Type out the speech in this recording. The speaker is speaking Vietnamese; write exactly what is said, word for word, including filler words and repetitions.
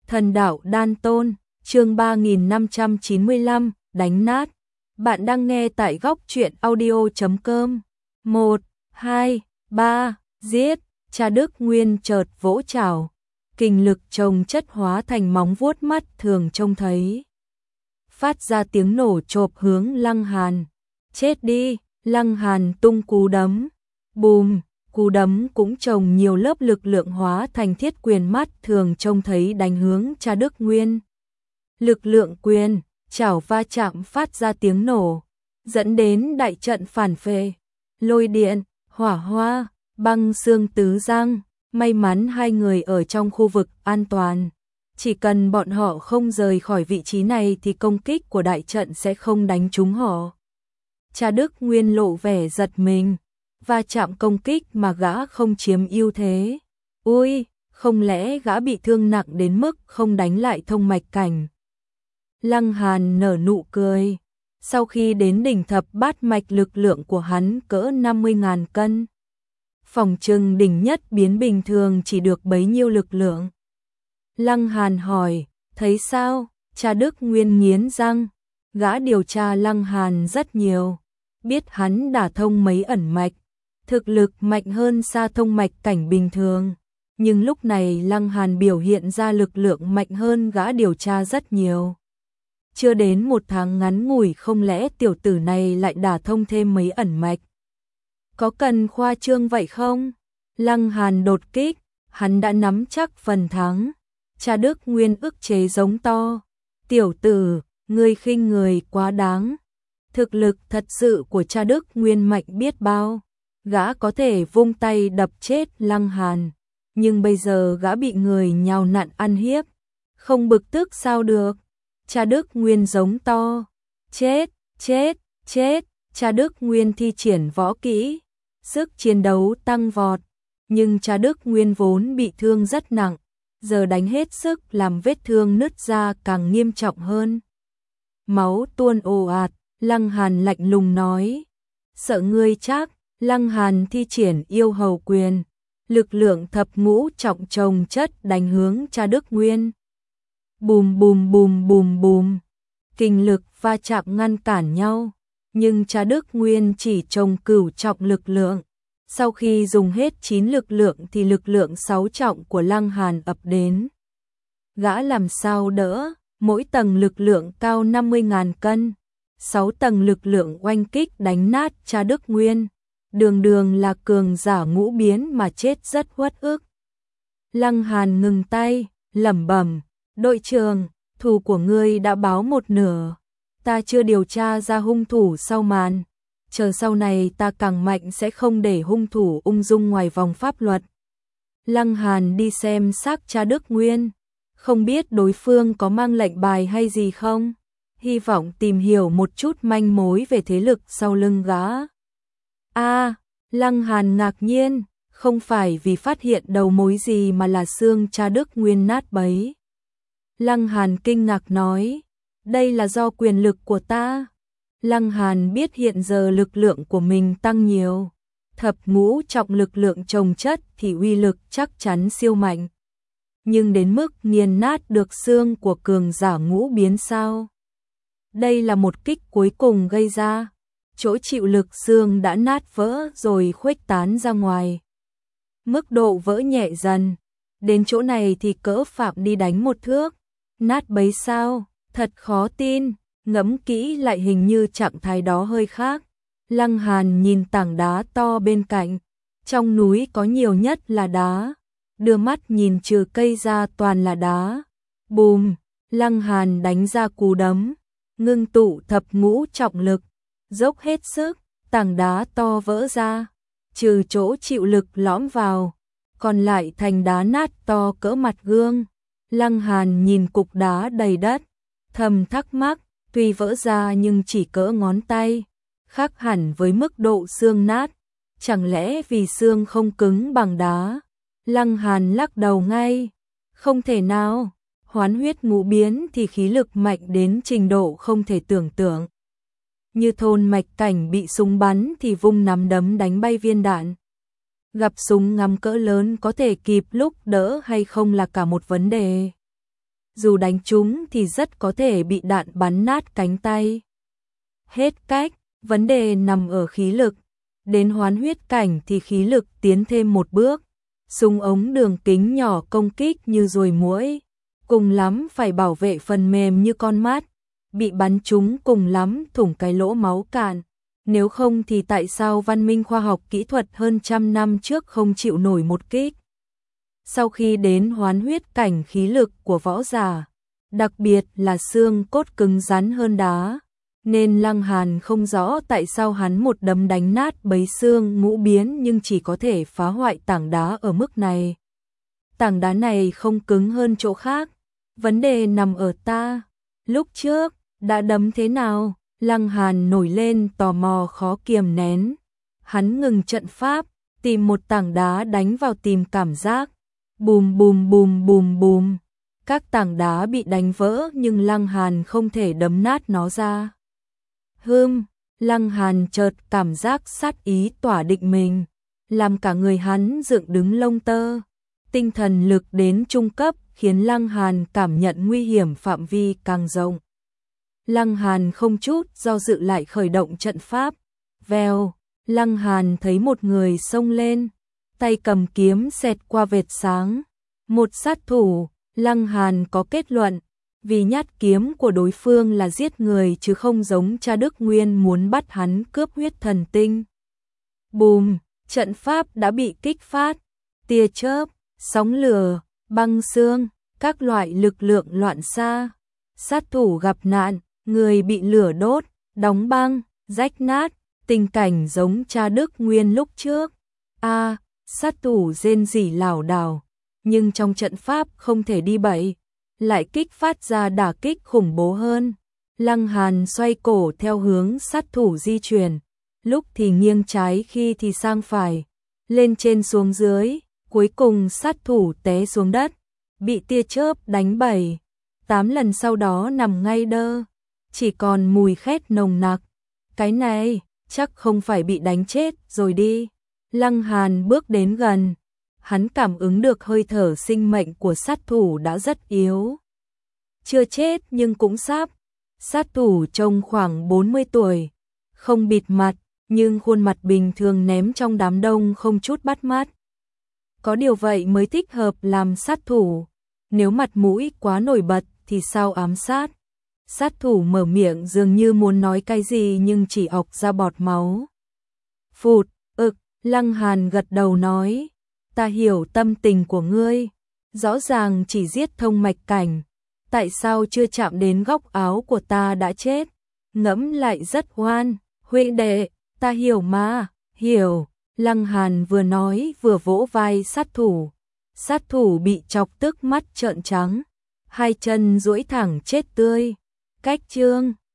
Thần đạo đan tôn, chương ba nghìn năm trăm chín mươi lăm, đánh nát. Bạn đang nghe tại góc truyện audio chấm com. một, hai, ba, giết. Cha Đức Nguyên chợt vỗ chảo, kình lực chồng chất hóa thành móng vuốt mắt thường trông thấy. Phát ra tiếng nổ chộp hướng Lăng Hàn. Chết đi, Lăng Hàn tung cú đấm. Bùm, cú đấm cũng chồng nhiều lớp lực lượng hóa thành thiết quyền mắt thường trông thấy đánh hướng Cha Đức Nguyên. Lực lượng quyền, chảo va chạm phát ra tiếng nổ, dẫn đến đại trận phản phệ, lôi điện, hỏa hoa, băng xương tứ giang. May mắn hai người ở trong khu vực an toàn. Chỉ cần bọn họ không rời khỏi vị trí này thì công kích của đại trận sẽ không đánh trúng họ. Cha Đức Nguyên lộ vẻ giật mình, va chạm công kích mà gã không chiếm ưu thế. Ui, không lẽ gã bị thương nặng đến mức không đánh lại thông mạch cảnh? Lăng Hàn nở nụ cười. Sau khi đến đỉnh thập bát mạch lực lượng của hắn cỡ năm mươi nghìn cân. Phòng trừng đỉnh nhất biến bình thường chỉ được bấy nhiêu lực lượng. Lăng Hàn hỏi, thấy sao? Cha Đức Nguyên nghiến răng. Gã điều tra Lăng Hàn rất nhiều, biết hắn đả thông mấy ẩn mạch, thực lực mạnh hơn xa thông mạch cảnh bình thường. Nhưng lúc này Lăng Hàn biểu hiện ra lực lượng mạnh hơn gã điều tra rất nhiều. Chưa đến một tháng ngắn ngủi không lẽ tiểu tử này lại đả thông thêm mấy ẩn mạch? Có cần khoa trương vậy không? Lăng Hàn đột kích, hắn đã nắm chắc phần thắng. Cha Đức Nguyên ức chế giống to. Tiểu tử, ngươi khinh người quá đáng. Thực lực thật sự của Cha Đức Nguyên mạnh biết bao. Gã có thể vung tay đập chết Lăng Hàn. Nhưng bây giờ gã bị người nhào nặn ăn hiếp. Không bực tức sao được? Cha Đức Nguyên giống to. Chết, chết, chết. Cha Đức Nguyên thi triển võ kỹ. Sức chiến đấu tăng vọt. Nhưng Cha Đức Nguyên vốn bị thương rất nặng. Giờ đánh hết sức làm vết thương nứt ra càng nghiêm trọng hơn. Máu tuôn ồ ạt. Lăng Hàn lạnh lùng nói. Sợ ngươi chắc. Lăng Hàn thi triển yêu hầu quyền. Lực lượng thập ngũ trọng chồng chất đánh hướng Cha Đức Nguyên. Bùm bùm bùm bùm bùm. Kình lực va chạm ngăn cản nhau. Nhưng Cha Đức Nguyên chỉ trồng cửu trọng lực lượng. Sau khi dùng hết chín lực lượng thì lực lượng sáu trọng của Lăng Hàn ập đến. Gã làm sao đỡ, mỗi tầng lực lượng cao năm mươi nghìn cân. sáu tầng lực lượng oanh kích đánh nát Cha Đức Nguyên. Đường đường là cường giả ngũ biến mà chết rất uất ức. Lăng Hàn ngừng tay, lẩm bẩm, đội trưởng, thù của ngươi đã báo một nửa. Ta chưa điều tra ra hung thủ sau màn. Chờ sau này ta càng mạnh sẽ không để hung thủ ung dung ngoài vòng pháp luật. Lăng Hàn đi xem xác Cha Đức Nguyên. Không biết đối phương có mang lệnh bài hay gì không? Hy vọng tìm hiểu một chút manh mối về thế lực sau lưng gã. A, Lăng Hàn ngạc nhiên, không phải vì phát hiện đầu mối gì mà là xương Cha Đức Nguyên nát bấy. Lăng Hàn kinh ngạc nói, đây là do quyền lực của ta. Lăng Hàn biết hiện giờ lực lượng của mình tăng nhiều. Thập ngũ trọng lực lượng chồng chất thì uy lực chắc chắn siêu mạnh. Nhưng đến mức nghiền nát được xương của cường giả ngũ biến sao? Đây là một kích cuối cùng gây ra. Chỗ chịu lực xương đã nát vỡ rồi khuếch tán ra ngoài. Mức độ vỡ nhẹ dần. Đến chỗ này thì cỡ Phạm đi đánh một thước. Nát bấy sao? Thật khó tin. Ngẫm kỹ lại hình như trạng thái đó hơi khác. Lăng Hàn nhìn tảng đá to bên cạnh. Trong núi có nhiều nhất là đá. Đưa mắt nhìn trừ cây ra toàn là đá. Bùm, Lăng Hàn đánh ra cú đấm. Ngưng tụ thập ngũ trọng lực. Dốc hết sức, tảng đá to vỡ ra. Trừ chỗ chịu lực lõm vào. Còn lại thành đá nát to cỡ mặt gương. Lăng Hàn nhìn cục đá đầy đất. Thầm thắc mắc. Tuy vỡ ra nhưng chỉ cỡ ngón tay, khác hẳn với mức độ xương nát. Chẳng lẽ vì xương không cứng bằng đá? Lăng Hàn lắc đầu ngay. Không thể nào, hoán huyết ngũ biến thì khí lực mạnh đến trình độ không thể tưởng tượng. Như thôn mạch cảnh bị súng bắn thì vung nắm đấm đánh bay viên đạn. Gặp súng ngắm cỡ lớn có thể kịp lúc đỡ hay không là cả một vấn đề. dù đánh trúng thì rất có thể bị đạn bắn nát cánh tay. Hết cách, vấn đề nằm ở khí lực. Đến hoán huyết cảnh thì khí lực tiến thêm một bước. Súng ống đường kính nhỏ công kích như ruồi muỗi, cùng lắm phải bảo vệ phần mềm như con mắt, bị bắn trúng cùng lắm thủng cái lỗ máu cạn. Nếu không thì tại sao văn minh khoa học kỹ thuật hơn trăm năm trước không chịu nổi một kích? Sau khi đến hoán huyết cảnh, khí lực của võ giả, đặc biệt là xương cốt cứng rắn hơn đá, nên Lăng Hàn không rõ tại sao hắn một đấm đánh nát bấy xương ngũ biến nhưng chỉ có thể phá hoại tảng đá ở mức này. Tảng đá này không cứng hơn chỗ khác, vấn đề nằm ở ta. Lúc trước, đã đấm thế nào? Lăng Hàn nổi lên tò mò khó kiềm nén. Hắn ngừng trận pháp, tìm một tảng đá đánh vào tìm cảm giác. Bùm bùm bùm bùm bùm. Các tảng đá bị đánh vỡ nhưng Lăng Hàn không thể đấm nát nó ra. Hừm, Lăng Hàn chợt cảm giác sát ý tỏa định mình, làm cả người hắn dựng đứng lông tơ. Tinh thần lực đến trung cấp khiến Lăng Hàn cảm nhận nguy hiểm phạm vi càng rộng. Lăng Hàn không chút do dự lại khởi động trận pháp. Vèo, Lăng Hàn thấy một người xông lên, tay cầm kiếm xẹt qua vệt sáng. Một sát thủ, Lăng Hàn có kết luận, vì nhát kiếm của đối phương là giết người chứ không giống cha Đức Nguyên muốn bắt hắn cướp huyết thần tinh. Bùm, trận pháp đã bị kích phát, tia chớp, sóng lửa, băng xương, các loại lực lượng loạn xạ. Sát thủ gặp nạn, người bị lửa đốt, đóng băng, rách nát, tình cảnh giống cha Đức Nguyên lúc trước. A, à, sát thủ rên rỉ lảo đảo, nhưng trong trận pháp không thể đi bậy, lại kích phát ra đả kích khủng bố hơn. Lăng Hàn xoay cổ theo hướng sát thủ di chuyển, lúc thì nghiêng trái khi thì sang phải, lên trên xuống dưới, cuối cùng sát thủ té xuống đất, bị tia chớp đánh bảy, tám lần sau đó nằm ngay đơ, chỉ còn mùi khét nồng nặc. Cái này, chắc không phải bị đánh chết rồi đi. Lăng Hàn bước đến gần, hắn cảm ứng được hơi thở sinh mệnh của sát thủ đã rất yếu. Chưa chết nhưng cũng sắp. Sát thủ trông khoảng bốn mươi tuổi, không bịt mặt, nhưng khuôn mặt bình thường ném trong đám đông không chút bắt mắt. Có điều vậy mới thích hợp làm sát thủ, nếu mặt mũi quá nổi bật thì sao ám sát. Sát thủ mở miệng dường như muốn nói cái gì nhưng chỉ ọc ra bọt máu. Phụt, ực, Lăng Hàn gật đầu nói, ta hiểu tâm tình của ngươi, rõ ràng chỉ giết thông mạch cảnh, tại sao chưa chạm đến góc áo của ta đã chết, ngẫm lại rất oan, huynh đệ, ta hiểu mà, hiểu. Lăng Hàn vừa nói vừa vỗ vai sát thủ, sát thủ bị chọc tức mắt trợn trắng, hai chân duỗi thẳng chết tươi. Cách chương